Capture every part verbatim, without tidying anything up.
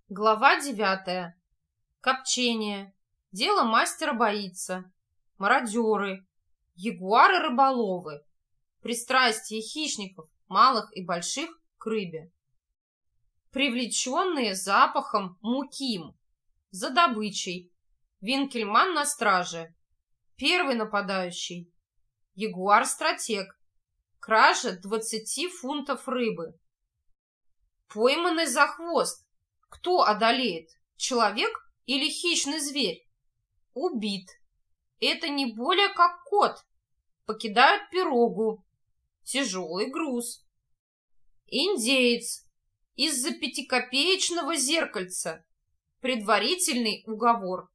Глава девятая. Копчение. Дело мастера боится. Мародеры. Ягуары-рыболовы. Пристрастие хищников, малых и больших, к рыбе. Привлеченные запахом муким. За добычей. Винкельман на страже. Первый нападающий. Ягуар-стратег. Кража двадцати фунтов рыбы. Пойманный за хвост. Кто одолеет? Человек или хищный зверь? Убит. Это не более как кот. Покидают пирогу. Тяжелый груз. Индеец. Из-за пятикопеечного зеркальца. Предварительный уговор.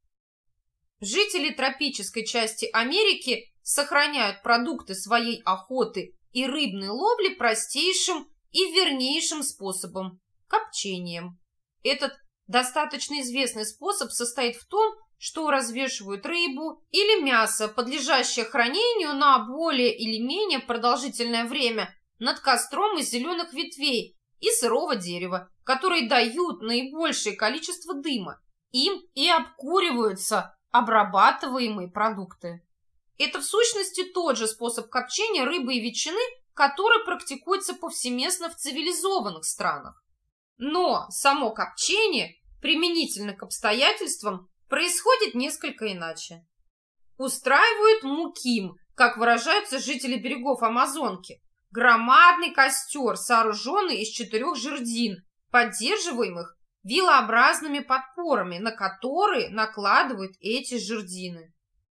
Жители тропической части Америки сохраняют продукты своей охоты и рыбной ловли простейшим и вернейшим способом – копчением. Этот достаточно известный способ состоит в том, что развешивают рыбу или мясо, подлежащее хранению на более или менее продолжительное время, над костром из зеленых ветвей и сырого дерева, которые дают наибольшее количество дыма. Им и обкуриваются обрабатываемые продукты. Это в сущности тот же способ копчения рыбы и ветчины, который практикуется повсеместно в цивилизованных странах. Но само копчение, применительно к обстоятельствам, происходит несколько иначе. Устраивают муким, как выражаются жители берегов Амазонки, громадный костер, сооруженный из четырех жердин, поддерживаемых вилообразными подпорами, на которые накладывают эти жердины.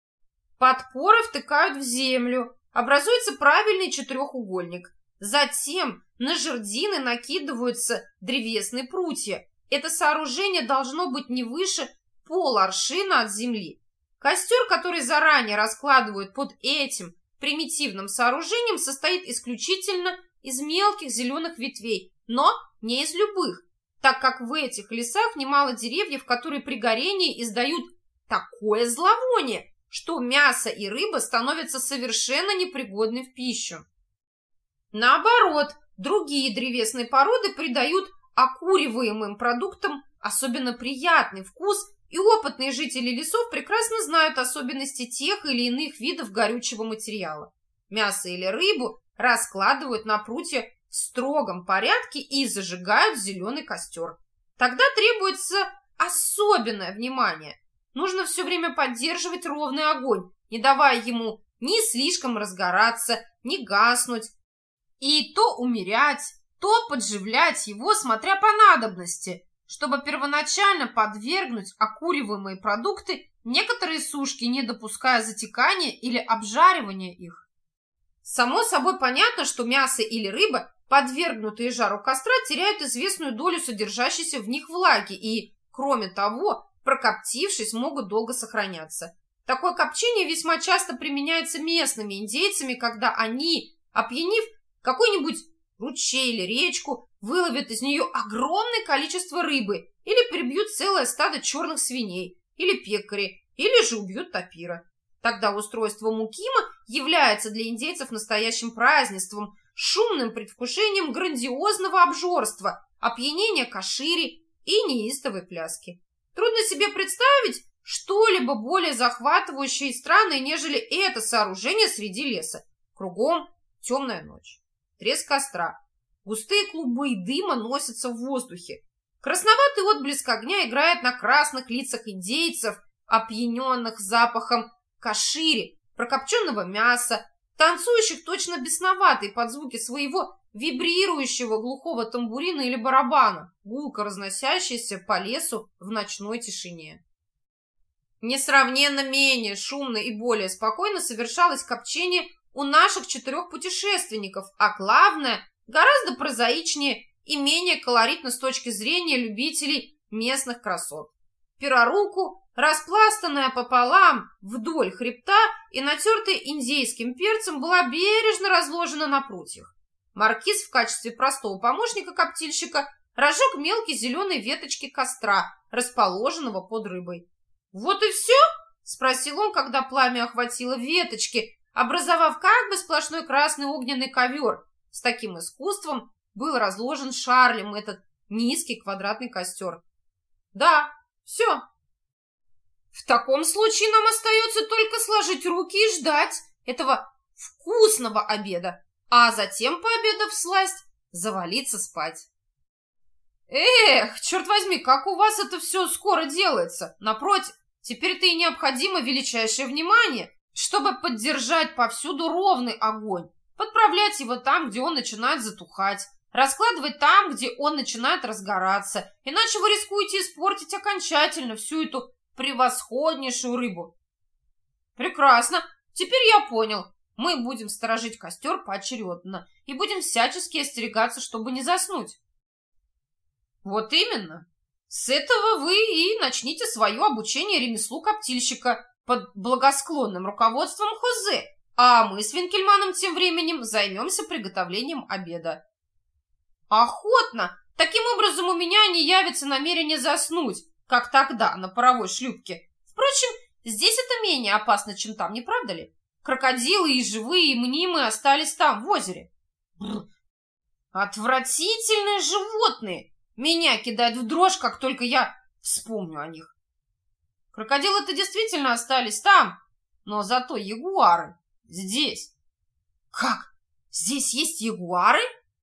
Подпоры втыкают в землю, образуется правильный четырехугольник. Затем на жердины накидываются древесные прутья. Это сооружение должно быть не выше поларшина от земли. Костер, который заранее раскладывают под этим примитивным сооружением, состоит исключительно из мелких зеленых ветвей, но не из любых, так как в этих лесах немало деревьев, которые при горении издают такое зловоние, что мясо и рыба становятся совершенно непригодны в пищу. Наоборот, другие древесные породы придают окуриваемым продуктам особенно приятный вкус, и опытные жители лесов прекрасно знают особенности тех или иных видов горючего материала. Мясо или рыбу раскладывают на прутья в строгом порядке и зажигают зеленый костер. Тогда требуется особенное внимание. Нужно все время поддерживать ровный огонь, не давая ему ни слишком разгораться, ни гаснуть, и то умерять, то подживлять его, смотря по надобности, чтобы первоначально подвергнуть окуриваемые продукты некоторые сушки, не допуская затекания или обжаривания их. Само собой понятно, что мясо или рыба, подвергнутые жару костра, теряют известную долю содержащейся в них влаги и, кроме того, прокоптившись, могут долго сохраняться. Такое копчение весьма часто применяется местными индейцами, когда они, опьянив какой-нибудь ручей или речку, выловят из нее огромное количество рыбы или перебьют целое стадо черных свиней или пекари, или же убьют тапира. Тогда устройство мукима является для индейцев настоящим празднеством, шумным предвкушением грандиозного обжорства, опьянения кашири и неистовой пляски. Трудно себе представить что-либо более захватывающее и странное, нежели это сооружение среди леса. Кругом темная ночь. Треск костра. Густые клубы дыма носятся в воздухе. Красноватый отблеск огня играет на красных лицах индейцев, опьяненных запахом кашири, прокопченного мяса, танцующих точно бесноватые под звуки своего вибрирующего глухого тамбурина или барабана, гулко разносящийся по лесу в ночной тишине. Несравненно менее шумно и более спокойно совершалось копчение у наших четырех путешественников, а главное, гораздо прозаичнее и менее колоритно с точки зрения любителей местных красот. Пероруку, распластанная пополам вдоль хребта и натертая индейским перцем, была бережно разложена на прутьях. Маркиз в качестве простого помощника коптильщика разжег мелкие зеленые веточки костра, расположенного под рыбой. «Вот и все?» – спросил он, когда пламя охватило веточки, образовав как бы сплошной красный огненный ковер. С таким искусством был разложен Шарлем этот низкий квадратный костер. Да, все. В таком случае нам остается только сложить руки и ждать этого вкусного обеда, а затем, пообедав всласть, завалиться спать. Эх, черт возьми, как у вас это все скоро делается. Напротив, теперь-то и необходимо величайшее внимание, чтобы поддержать повсюду ровный огонь, подправлять его там, где он начинает затухать, раскладывать там, где он начинает разгораться, иначе вы рискуете испортить окончательно всю эту превосходнейшую рыбу. Прекрасно, теперь я понял. Мы будем сторожить костер поочередно и будем всячески остерегаться, чтобы не заснуть. Вот именно. С этого вы и начните свое обучение ремеслу коптильщика под благосклонным руководством Хозе, а мы с Винкельманом тем временем займемся приготовлением обеда. Охотно! Таким образом у меня не явится намерение заснуть, как тогда на паровой шлюпке. Впрочем, здесь это менее опасно, чем там, не правда ли? Крокодилы и живые, и мнимые остались там, в озере. Бррр. Отвратительные животные! Меня кидает в дрожь, как только я вспомню о них. Крокодилы-то действительно остались там, но зато ягуары здесь. Как? Здесь есть ягуары?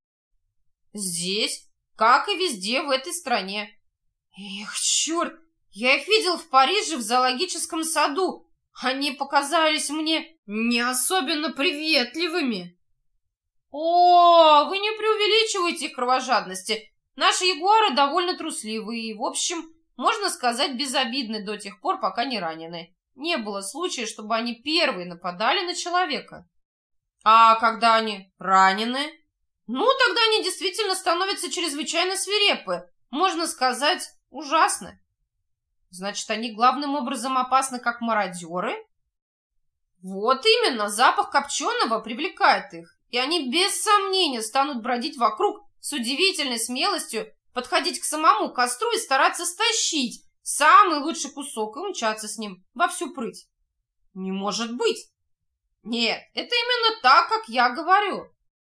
Здесь, как и везде в этой стране. Эх, черт, я их видел в Париже в зоологическом саду. Они показались мне не особенно приветливыми. О, вы не преувеличивайте их кровожадности. Наши ягуары довольно трусливые и, в общем, можно сказать, безобидны до тех пор, пока не ранены. Не было случая, чтобы они первые нападали на человека. А когда они ранены? Ну, тогда они действительно становятся чрезвычайно свирепы. Можно сказать, ужасны. Значит, они главным образом опасны как мародеры? Вот именно, запах копченого привлекает их, и они без сомнения станут бродить вокруг с удивительной смелостью, подходить к самому костру и стараться стащить самый лучший кусок и умчаться с ним во всю прыть. Не может быть! Нет, это именно так, как я говорю.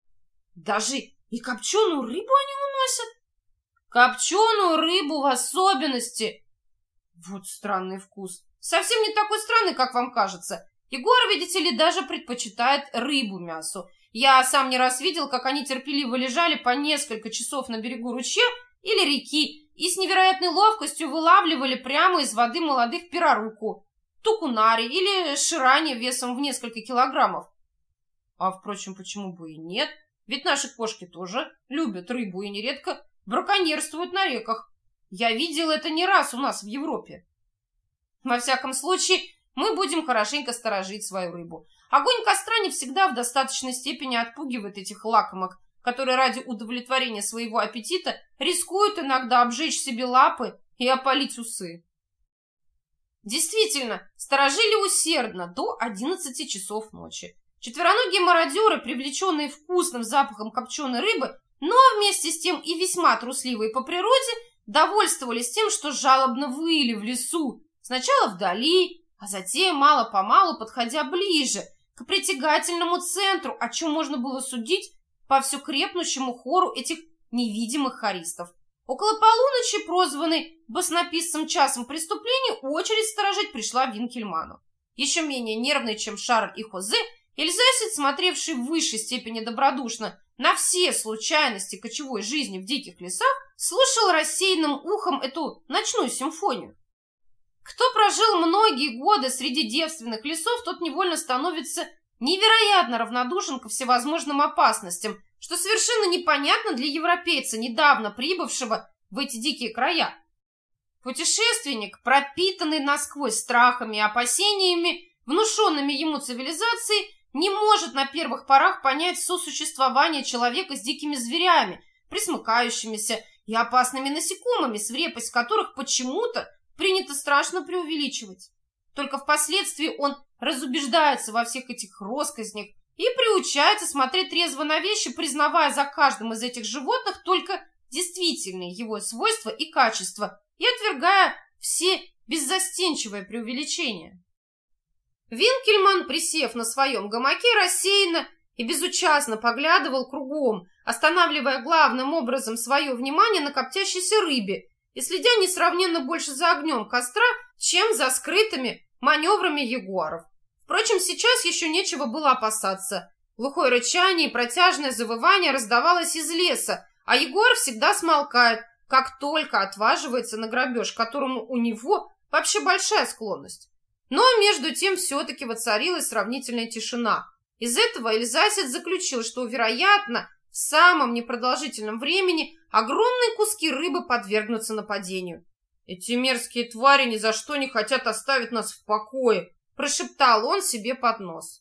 Даже и копченую рыбу они уносят? Копченую рыбу в особенности. Вот странный вкус. Совсем не такой странный, как вам кажется. Егор, видите ли, даже предпочитает рыбу мясу. Я сам не раз видел, как они терпеливо лежали по несколько часов на берегу ручья или реки и с невероятной ловкостью вылавливали прямо из воды молодых пироруку, тукунари или ширани весом в несколько килограммов. А, впрочем, почему бы и нет? Ведь наши кошки тоже любят рыбу и нередко браконьерствуют на реках. Я видел это не раз у нас в Европе. Во всяком случае, мы будем хорошенько сторожить свою рыбу. Огонь костра не всегда в достаточной степени отпугивает этих лакомок, которые ради удовлетворения своего аппетита рискуют иногда обжечь себе лапы и опалить усы. Действительно, сторожили усердно до одиннадцати часов ночи. Четвероногие мародеры, привлеченные вкусным запахом копченой рыбы, но вместе с тем и весьма трусливые по природе, довольствовались тем, что жалобно выли в лесу, сначала вдали, а затем мало-помалу подходя ближе к притягательному центру, о чем можно было судить по все крепнущему хору этих невидимых хористов. Около полуночи, прозванный баснописцем часом преступлений, очередь сторожить пришла Винкельману. Еще менее нервный, чем Шарль и Хозе, эльзасец, смотревший в высшей степени добродушно на все случайности кочевой жизни в диких лесах, слушал рассеянным ухом эту ночную симфонию. Кто прожил многие годы среди девственных лесов, тот невольно становится невероятно равнодушен ко всевозможным опасностям, что совершенно непонятно для европейца, недавно прибывшего в эти дикие края. Путешественник, пропитанный насквозь страхами и опасениями, внушенными ему цивилизацией, не может на первых порах понять сосуществование человека с дикими зверями, пресмыкающимися и опасными насекомыми, свирепость которых почему-то принято страшно преувеличивать. Только впоследствии он разубеждается во всех этих россказнях и приучается смотреть трезво на вещи, признавая за каждым из этих животных только действительные его свойства и качества и отвергая все беззастенчивые преувеличения. Винкельман, присев на своем гамаке, рассеянно и безучастно поглядывал кругом, останавливая главным образом свое внимание на коптящейся рыбе и следя несравненно больше за огнем костра, чем за скрытыми маневрами ягуаров. Впрочем, сейчас еще нечего было опасаться. Глухое рычание и протяжное завывание раздавалось из леса, а ягуар всегда смолкает, как только отваживается на грабеж, к которому у него вообще большая склонность. Но между тем все-таки воцарилась сравнительная тишина. Из этого Эльзасец заключил, что, вероятно, в самом непродолжительном времени огромные куски рыбы подвергнутся нападению. «Эти мерзкие твари ни за что не хотят оставить нас в покое», – прошептал он себе под нос.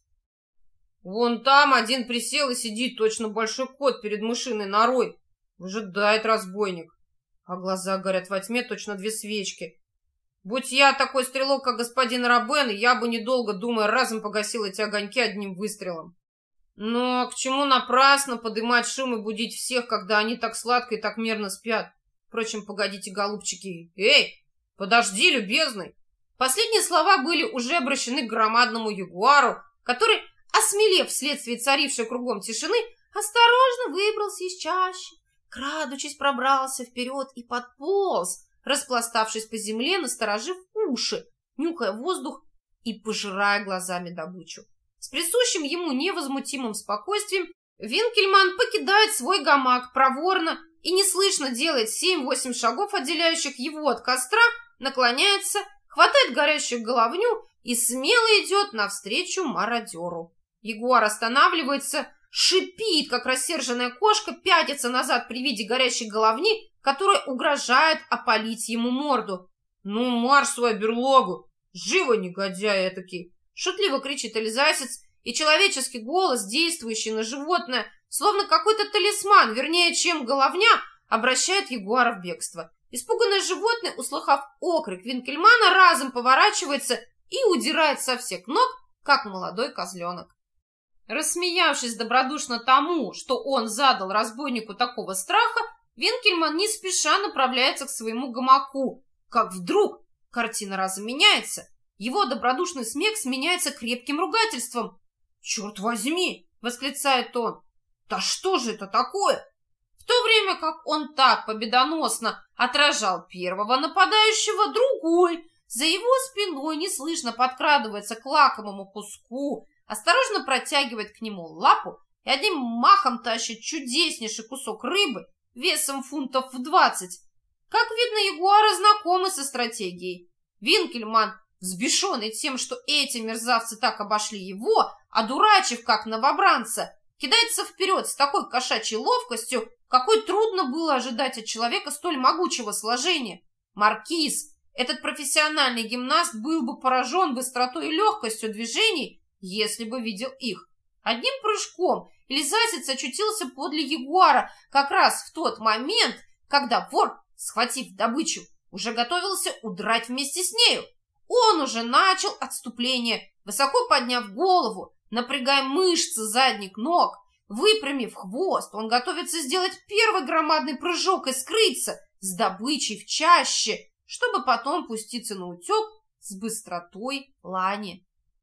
«Вон там один присел и сидит, точно большой кот перед мышиной норой. Выжидает разбойник. А глаза горят во тьме, точно две свечки. Будь я такой стрелок, как господин Робен, я бы, недолго думая, разом погасил эти огоньки одним выстрелом. Но к чему напрасно подымать шум и будить всех, когда они так сладко и так мирно спят? Впрочем, погодите, голубчики. Эй, подожди, любезный!» Последние слова были уже обращены к громадному ягуару, который, осмелев вследствие царившей кругом тишины, осторожно выбрался из чащи, крадучись пробрался вперед и подполз, распластавшись по земле, насторожив уши, нюхая воздух и пожирая глазами добычу. С присущим ему невозмутимым спокойствием Винкельман покидает свой гамак проворно и неслышно делает семь-восемь шагов, отделяющих его от костра, наклоняется, хватает горящую головню и смело идет навстречу мародеру. Ягуар останавливается, шипит, как рассерженная кошка, пятится назад при виде горящей головни, которая угрожает опалить ему морду. «Ну, марш в свою берлогу! Живо, негодяй этакий!» Шутливо кричит Эльзасец, и человеческий голос, действующий на животное, словно какой-то талисман, вернее, чем головня, обращает ягуара в бегство. Испуганное животное, услыхав окрик Винкельмана, разом поворачивается и удирает со всех ног, как молодой козленок. Рассмеявшись добродушно тому, что он задал разбойнику такого страха, Винкельман не спеша направляется к своему гамаку, как вдруг картина разом меняется. Его добродушный смех сменяется крепким ругательством. «Черт возьми!» — восклицает он. «Да что же это такое?» В то время как он так победоносно отражал первого нападающего, другой за его спиной неслышно подкрадывается к лакомому куску, осторожно протягивает к нему лапу и одним махом тащит чудеснейший кусок рыбы весом фунтов в двадцать. Как видно, ягуары знакомы со стратегией. Винкельман, взбешенный тем, что эти мерзавцы так обошли его, одурачив как новобранца, кидается вперед с такой кошачьей ловкостью, какой трудно было ожидать от человека столь могучего сложения. Маркиз, этот профессиональный гимнаст, был бы поражен быстротой и легкостью движений, если бы видел их. Одним прыжком Эльзасец очутился подле ягуара как раз в тот момент, когда вор, схватив добычу, уже готовился удрать вместе с нею. Он уже начал отступление, высоко подняв голову, напрягая мышцы задних ног, выпрямив хвост. Он готовится сделать первый громадный прыжок и скрыться с добычей в чаще, чтобы потом пуститься на утек с быстротой лани.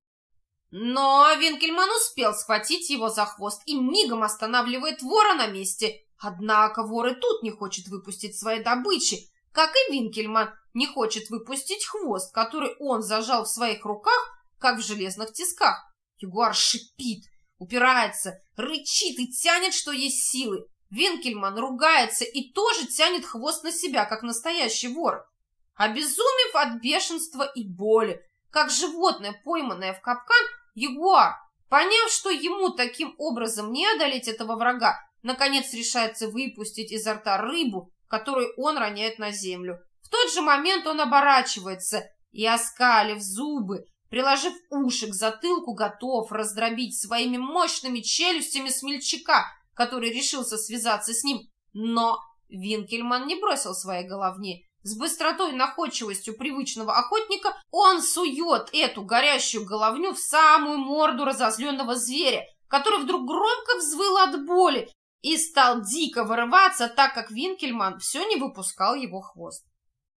Но Винкельман успел схватить его за хвост и мигом останавливает вора на месте. Однако вор и тут не хочет выпустить своей добычи, как и Винкельман не хочет выпустить хвост, который он зажал в своих руках, как в железных тисках. Ягуар шипит, упирается, рычит и тянет, что есть силы. Винкельман ругается и тоже тянет хвост на себя, как настоящий вор. Обезумев от бешенства и боли, как животное, пойманное в капкан, ягуар, поняв, что ему таким образом не одолеть этого врага, наконец решается выпустить изо рта рыбу, которую он роняет на землю. В тот же момент он оборачивается и, оскалив зубы, приложив уши к затылку, готов раздробить своими мощными челюстями смельчака, который решился связаться с ним. Но Винкельман не бросил своей головни. С быстротой и находчивостью привычного охотника он сует эту горящую головню в самую морду разозленного зверя, который вдруг громко взвыл от боли и стал дико вырываться, так как Винкельман все не выпускал его хвост.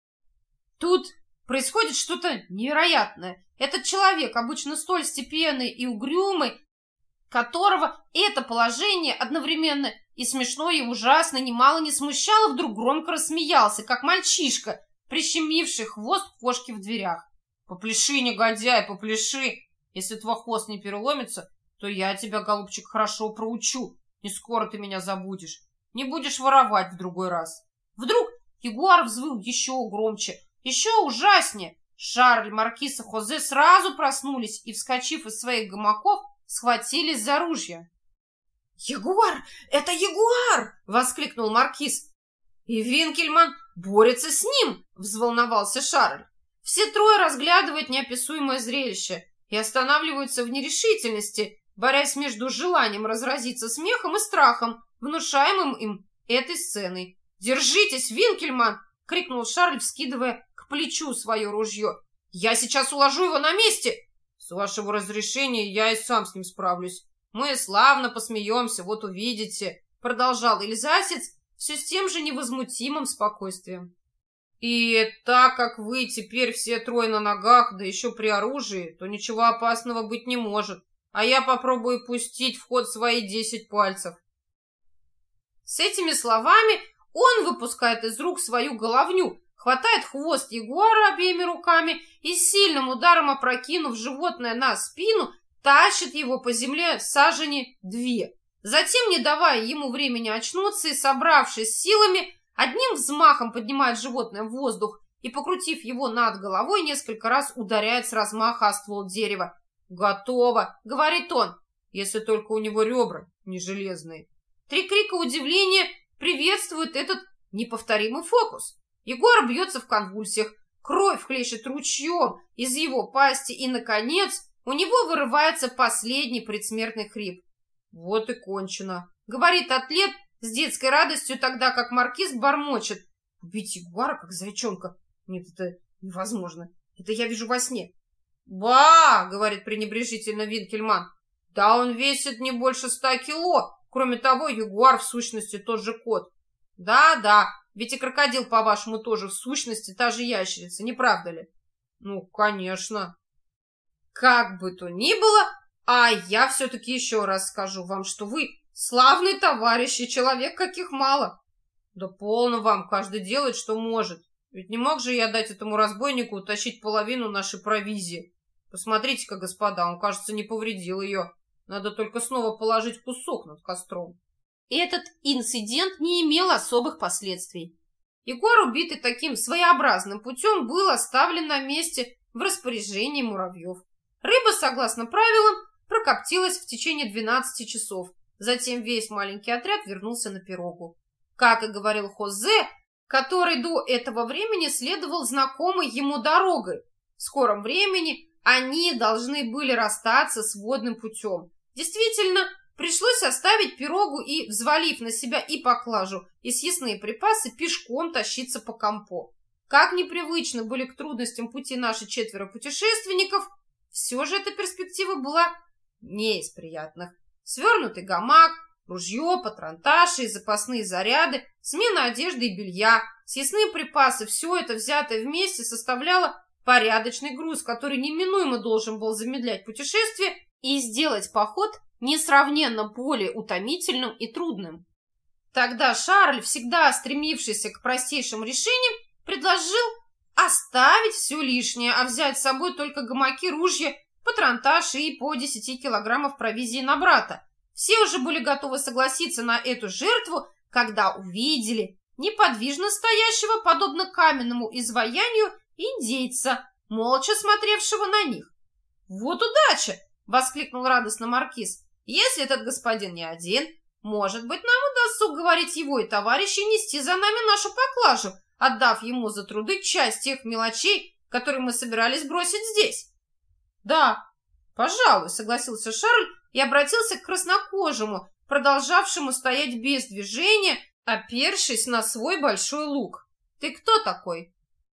Тут происходит что-то невероятное. Этот человек, обычно столь степенный и угрюмый, которого это положение одновременно и смешно и ужасно, немало не смущало, вдруг громко рассмеялся, как мальчишка, прищемивший хвост кошки в дверях. «Попляши, негодяй, попляши! Если твой хвост не переломится, то я тебя, голубчик, хорошо проучу. Не скоро ты меня забудешь. Не будешь воровать в другой раз». Вдруг ягуар взвыл еще громче, еще ужаснее. Шарль, Маркиз и Хозе сразу проснулись и, вскочив из своих гамаков, схватились за ружья. «Ягуар! Это ягуар!» — воскликнул Маркиз. «И Винкельман борется с ним!» — взволновался Шарль. Все трое разглядывают неописуемое зрелище и останавливаются в нерешительности, борясь между желанием разразиться смехом и страхом, внушаемым им этой сценой. «Держитесь, Винкельман!» — крикнул Шарль, вскидывая к плечу свое ружье. «Я сейчас уложу его на месте!» «С вашего разрешения я и сам с ним справлюсь. Мы славно посмеемся, вот увидите!» — продолжал эльзасец все с тем же невозмутимым спокойствием. «И так как вы теперь все трое на ногах, да еще при оружии, то ничего опасного быть не может, а я попробую пустить в ход свои десять пальцев». С этими словами он выпускает из рук свою головню, хватает хвост ягуара обеими руками и сильным ударом, опрокинув животное на спину, тащит его по земле сажени две. Затем, не давая ему времени очнуться и собравшись силами, одним взмахом поднимает животное в воздух и, покрутив его над головой, несколько раз ударяет с размаха о ствол дерева. «Готово!» — говорит он, если только у него ребра не железные. Три крика удивления приветствуют этот неповторимый фокус. Ягуар бьется в конвульсиях, кровь хлещет ручьем из его пасти, и, наконец, у него вырывается последний предсмертный хрип. «Вот и кончено», — говорит атлет с детской радостью, тогда как Маркиз бормочет. «Убить ягуара, как зайчонка? Нет, это невозможно. Это я вижу во сне». «Ба!» — говорит пренебрежительно Винкельман. «Да он весит не больше ста кило. Кроме того, ягуар в сущности тот же кот». «Да-да, ведь и крокодил, по-вашему, тоже в сущности та же ящерица, не правда ли?» «Ну, конечно». «Как бы то ни было, а я все-таки еще раз скажу вам, что вы славный товарищ и человек, каких мало». «Да полно вам, каждый делает, что может. Ведь не мог же я дать этому разбойнику утащить половину нашей провизии. Посмотрите-ка, господа, он, кажется, не повредил ее. Надо только снова положить кусок над костром». Этот инцидент не имел особых последствий. Ягуар, убитый таким своеобразным путем, был оставлен на месте в распоряжении муравьев. Рыба, согласно правилам, прокоптилась в течение двенадцати часов. Затем весь маленький отряд вернулся на пирогу. Как и говорил Хозе, который до этого времени следовал знакомой ему дорогой. В скором времени они должны были расстаться с водным путем. Действительно, пришлось оставить пирогу и, взвалив на себя и поклажу, и съестные припасы, пешком тащиться по Кампо. Как непривычны были к трудностям пути наши четверо путешественников, все же эта перспектива была не из приятных. Свернутый гамак, ружье, патронташи и запасные заряды, смена одежды и белья, съестные припасы, все это, взятое вместе, составляло порядочный груз, который неминуемо должен был замедлять путешествие и сделать поход несравненно более утомительным и трудным. Тогда Шарль, всегда стремившийся к простейшим решениям, предложил оставить все лишнее, а взять с собой только гамаки, ружья, патронташи и по десяти килограммов провизии на брата. Все уже были готовы согласиться на эту жертву, когда увидели неподвижно стоящего, подобно каменному изваянию, индейца, молча смотревшего на них. «Вот удача!» — воскликнул радостно Маркиз. «Если этот господин не один, может быть, нам удастся уговорить его и товарищей нести за нами нашу поклажу, отдав ему за труды часть тех мелочей, которые мы собирались бросить здесь». «Да, пожалуй», — согласился Шарль и обратился к краснокожему, продолжавшему стоять без движения, опершись на свой большой лук. «Ты кто такой?»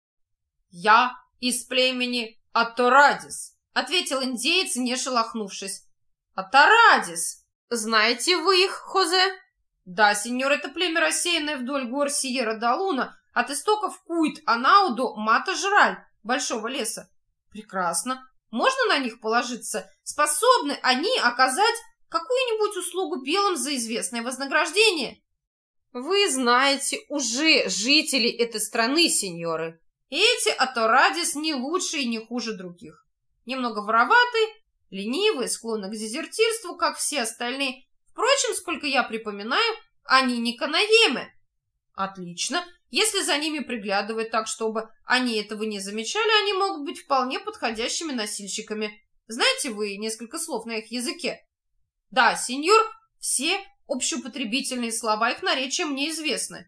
«Я из племени Аторадис», — ответил индеец, не шелохнувшись. «Аторадис! Знаете вы их, Хозе?» «Да, сеньор, это племя, рассеянное вдоль гор Сьерра-да-Луна, от истоков Куит-Анау до Мата-Жраль, большого леса». «Прекрасно. Можно на них положиться? Способны они оказать какую-нибудь услугу белым за известное вознаграждение. Вы знаете уже жителей этой страны, сеньоры. Эти Аторадис не лучше и не хуже других. Немного вороватые, ленивые, склонны к дезертирству, как все остальные. Впрочем, сколько я припоминаю, они не канаемы. Отлично. Если за ними приглядывать так, чтобы они этого не замечали, они могут быть вполне подходящими носильщиками. Знаете вы несколько слов на их языке? Да, сеньор, все общеупотребительные слова их наречия мне известны.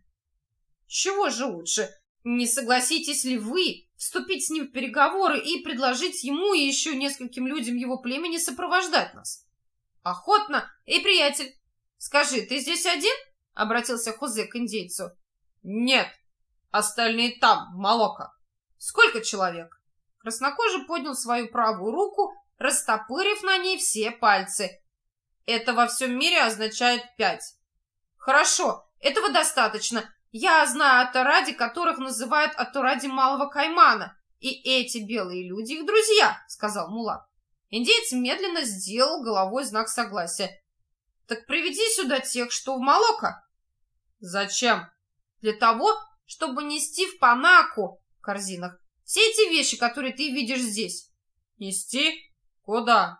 Чего же лучше? Не согласитесь ли вы вступить с ним в переговоры и предложить ему и еще нескольким людям его племени сопровождать нас? Охотно. Эй, приятель, скажи, ты здесь один? Обратился Хозе к индейцу. Нет, остальные там, в Молоко. Сколько человек? Краснокожий поднял свою правую руку, растопырив на ней все пальцы. Это во всем мире означает пять. Хорошо, этого достаточно. Я знаю Аторади, которых называют Аторади Малого Каймана, и эти белые люди их друзья, сказал Мулат. Индеец медленно сделал головой знак согласия. Так приведи сюда тех, что в Молоко. Зачем? Для того, чтобы нести в Панаку в корзинах все эти вещи, которые ты видишь здесь. Нести? Куда?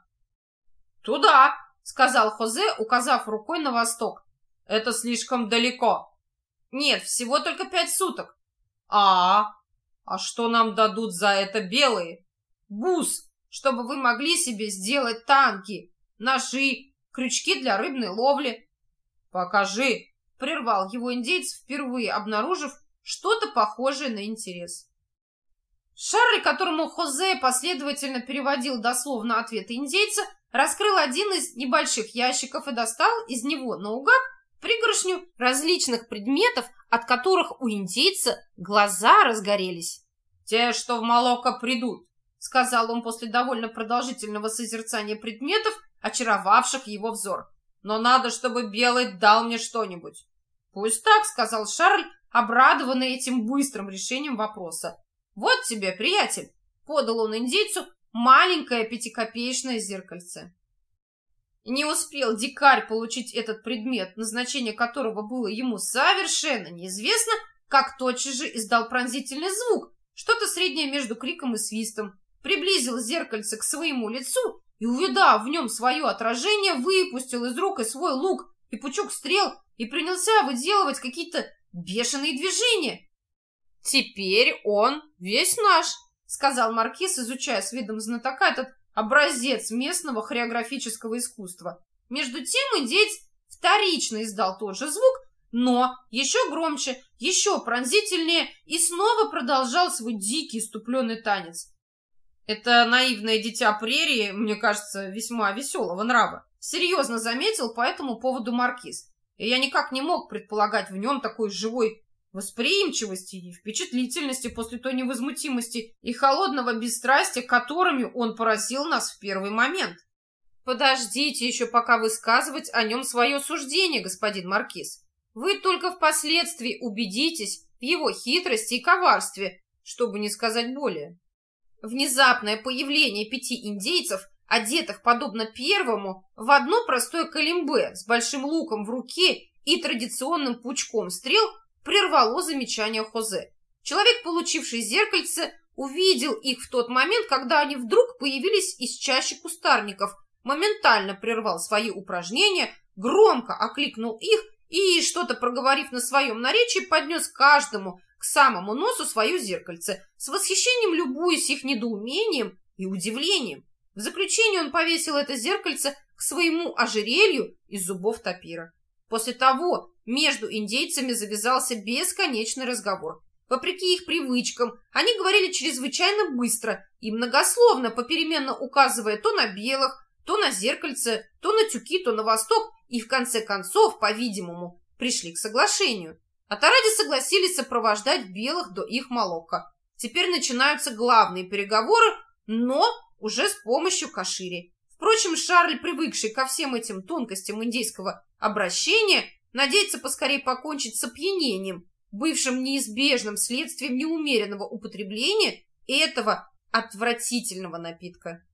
Туда, сказал Хозе, указав рукой на восток. Это слишком далеко. Нет, всего только пять суток. А, а что нам дадут за это белые? Бус, чтобы вы могли себе сделать танки, ножи, крючки для рыбной ловли. Покажи. Прервал его индейец, впервые обнаружив что-то похожее на интерес. Шарль, которому Хозе последовательно переводил дословно ответы индейца, раскрыл один из небольших ящиков и достал из него наугад пригоршню различных предметов, от которых у индейца глаза разгорелись. «Те, что в Молоко придут», — сказал он после довольно продолжительного созерцания предметов, очаровавших его взор. «Но надо, чтобы белый дал мне что-нибудь». «Пусть так», — сказал Шарль, обрадованный этим быстрым решением вопроса. «Вот тебе, приятель», — подал он индейцу маленькое пятикопеечное зеркальце. Не успел дикарь получить этот предмет, назначение которого было ему совершенно неизвестно, как тотчас же издал пронзительный звук, что-то среднее между криком и свистом, приблизил зеркальце к своему лицу и, увидав в нем свое отражение, выпустил из рук и свой лук и пучок стрел и принялся выделывать какие-то бешеные движения. «Теперь он весь наш», — сказал маркиз, изучая с видом знатока этот образец местного хореографического искусства. Между тем индеец вторично издал тот же звук, но еще громче, еще пронзительнее и снова продолжал свой дикий иступленный танец. Это наивное дитя прерии, мне кажется, весьма веселого нрава, серьезно заметил по этому поводу маркиз, и я никак не мог предполагать в нем такой живой восприимчивости и впечатлительности после той невозмутимости и холодного бесстрастия, которыми он поразил нас в первый момент. Подождите еще пока высказывать о нем свое суждение, господин маркиз. Вы только впоследствии убедитесь в его хитрости и коварстве, чтобы не сказать более. Внезапное появление пяти индейцев, одетых подобно первому, в одно простое калимбе с большим луком в руке и традиционным пучком стрел, прервало замечание Хозе. Человек, получивший зеркальце, увидел их в тот момент, когда они вдруг появились из чащи кустарников, моментально прервал свои упражнения, громко окликнул их и, что-то проговорив на своем наречии, поднес каждому к самому носу свое зеркальце, с восхищением любуясь их недоумением и удивлением. В заключение он повесил это зеркальце к своему ожерелью из зубов тапира. После того между индейцами завязался бесконечный разговор. Вопреки их привычкам, они говорили чрезвычайно быстро и многословно, попеременно указывая то на белых, то на зеркальце, то на тюки, то на восток, и в конце концов, по-видимому, пришли к соглашению. Аторади согласились сопровождать белых до их Молоко. Теперь начинаются главные переговоры, но уже с помощью кашири. Впрочем, Шарль, привыкший ко всем этим тонкостям индейского обращения, надеется поскорее покончить с опьянением, бывшим неизбежным следствием неумеренного употребления этого отвратительного напитка.